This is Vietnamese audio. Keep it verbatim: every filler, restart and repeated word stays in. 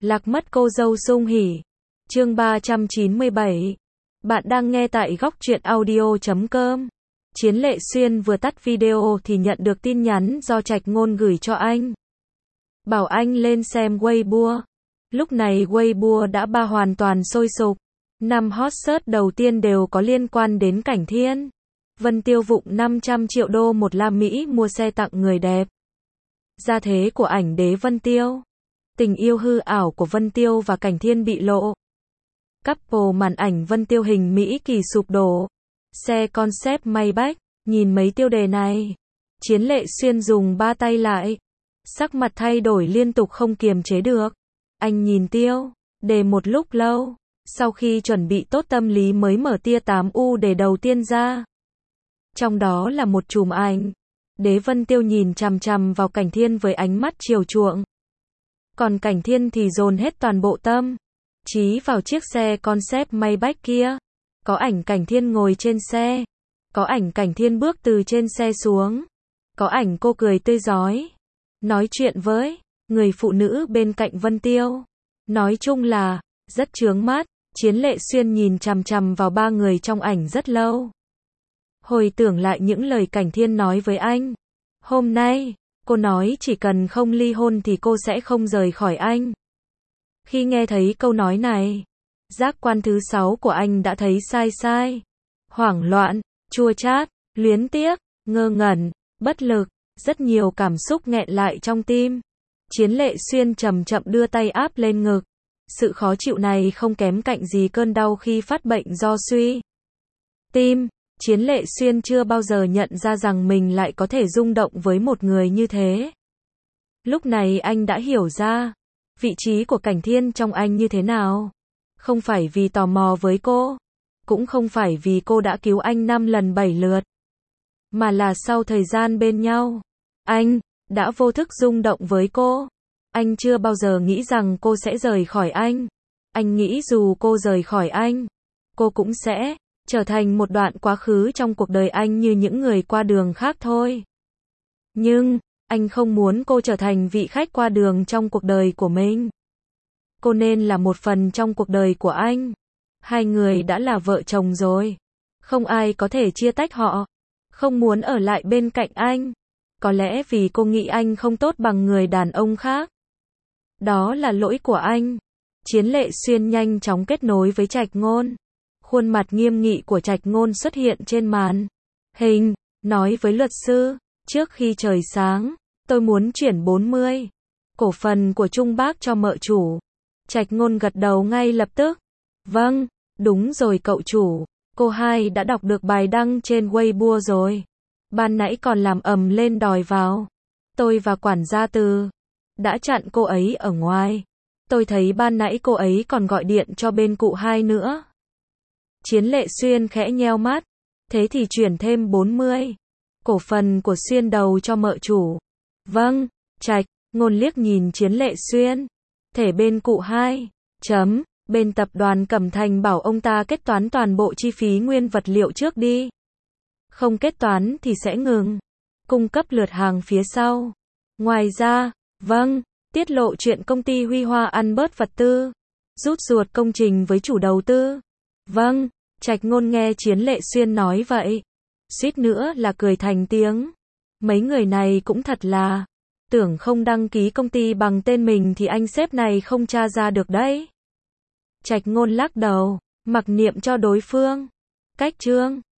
Lạc mất cô dâu sung hỉ. Chương ba trăm chín mươi bảy. Bạn đang nghe tại góc truyện audio chấm com. Chiến Lệ Xuyên vừa tắt video thì nhận được tin nhắn do Trạch Ngôn gửi cho anh. Bảo anh lên xem Weibo. Lúc này Weibo đã ba hoàn toàn sôi sục. Năm hot search đầu tiên đều có liên quan đến Cảnh Thiên. Vân Tiêu vụng năm trăm triệu đô một la Mỹ mua xe tặng người đẹp. Gia thế của ảnh đế Vân Tiêu. Tình yêu hư ảo của Vân Tiêu và Cảnh Thiên bị lộ. Couple màn ảnh Vân Tiêu hình Mỹ kỳ sụp đổ. Xe concept Maybach. Nhìn mấy tiêu đề này, Chiến Lệ Xuyên dùng ba tay lại. Sắc mặt thay đổi liên tục không kiềm chế được. Anh nhìn tiêu đề một lúc lâu. Sau khi chuẩn bị tốt tâm lý mới mở tia tám u đề đầu tiên ra. Trong đó là một chùm ảnh. Đế Vân Tiêu nhìn chằm chằm vào Cảnh Thiên với ánh mắt chiều chuộng. Còn Cảnh Thiên thì dồn hết toàn bộ tâm trí vào chiếc xe concept Maybach kia. Có ảnh Cảnh Thiên ngồi trên xe. Có ảnh Cảnh Thiên bước từ trên xe xuống. Có ảnh cô cười tươi rói. Nói chuyện với người phụ nữ bên cạnh Vân Tiêu. Nói chung là rất chướng mắt. Chiến Lệ Xuyên nhìn chằm chằm vào ba người trong ảnh rất lâu. Hồi tưởng lại những lời Cảnh Thiên nói với anh. Hôm nay, cô nói chỉ cần không ly hôn thì cô sẽ không rời khỏi anh. Khi nghe thấy câu nói này, giác quan thứ sáu của anh đã thấy sai sai. Hoảng loạn, chua chát, luyến tiếc, ngơ ngẩn, bất lực, rất nhiều cảm xúc nghẹn lại trong tim. Chiến Lệ Xuyên chậm chậm đưa tay áp lên ngực. Sự khó chịu này không kém cạnh gì cơn đau khi phát bệnh do suy tim. Chiến Lệ Xuyên chưa bao giờ nhận ra rằng mình lại có thể rung động với một người như thế. Lúc này anh đã hiểu ra vị trí của Cảnh Thiên trong anh như thế nào. Không phải vì tò mò với cô, cũng không phải vì cô đã cứu anh năm lần bảy lượt, mà là sau thời gian bên nhau, anh đã vô thức rung động với cô. Anh chưa bao giờ nghĩ rằng cô sẽ rời khỏi anh. Anh nghĩ dù cô rời khỏi anh, cô cũng sẽ trở thành một đoạn quá khứ trong cuộc đời anh như những người qua đường khác thôi. Nhưng, anh không muốn cô trở thành vị khách qua đường trong cuộc đời của mình. Cô nên là một phần trong cuộc đời của anh. Hai người đã là vợ chồng rồi. Không ai có thể chia tách họ. Không muốn ở lại bên cạnh anh. Có lẽ vì cô nghĩ anh không tốt bằng người đàn ông khác. Đó là lỗi của anh. Chiến Lệ Xuyên nhanh chóng kết nối với Trạch Ngôn. Khuôn mặt nghiêm nghị của Trạch Ngôn xuất hiện trên màn hình, nói với luật sư, trước khi trời sáng, tôi muốn chuyển bốn mươi cổ phần của Trung Bác cho mợ chủ. Trạch Ngôn gật đầu ngay lập tức. Vâng, đúng rồi cậu chủ, cô hai đã đọc được bài đăng trên Weibo rồi. Ban nãy còn làm ầm lên đòi vào. Tôi và quản gia Từ đã chặn cô ấy ở ngoài. Tôi thấy ban nãy cô ấy còn gọi điện cho bên cụ hai nữa. Chiến Lệ Xuyên khẽ nheo mắt. Thế thì chuyển thêm bốn mươi cổ phần của Xuyên đầu cho mợ chủ. Vâng, Trạch Ngôn liếc nhìn Chiến Lệ Xuyên. Thể bên cụ hai. Chấm, bên tập đoàn Cẩm Thành bảo ông ta kết toán toàn bộ chi phí nguyên vật liệu trước đi. Không kết toán thì sẽ ngừng cung cấp lượt hàng phía sau. Ngoài ra, vâng, tiết lộ chuyện công ty Huy Hoa ăn bớt vật tư, rút ruột công trình với chủ đầu tư. Vâng, Trạch Ngôn nghe Chiến Lệ Xuyên nói vậy, suýt nữa là cười thành tiếng. Mấy người này cũng thật là, tưởng không đăng ký công ty bằng tên mình thì anh sếp này không tra ra được đấy. Trạch Ngôn lắc đầu, mặc niệm cho đối phương. Cách chương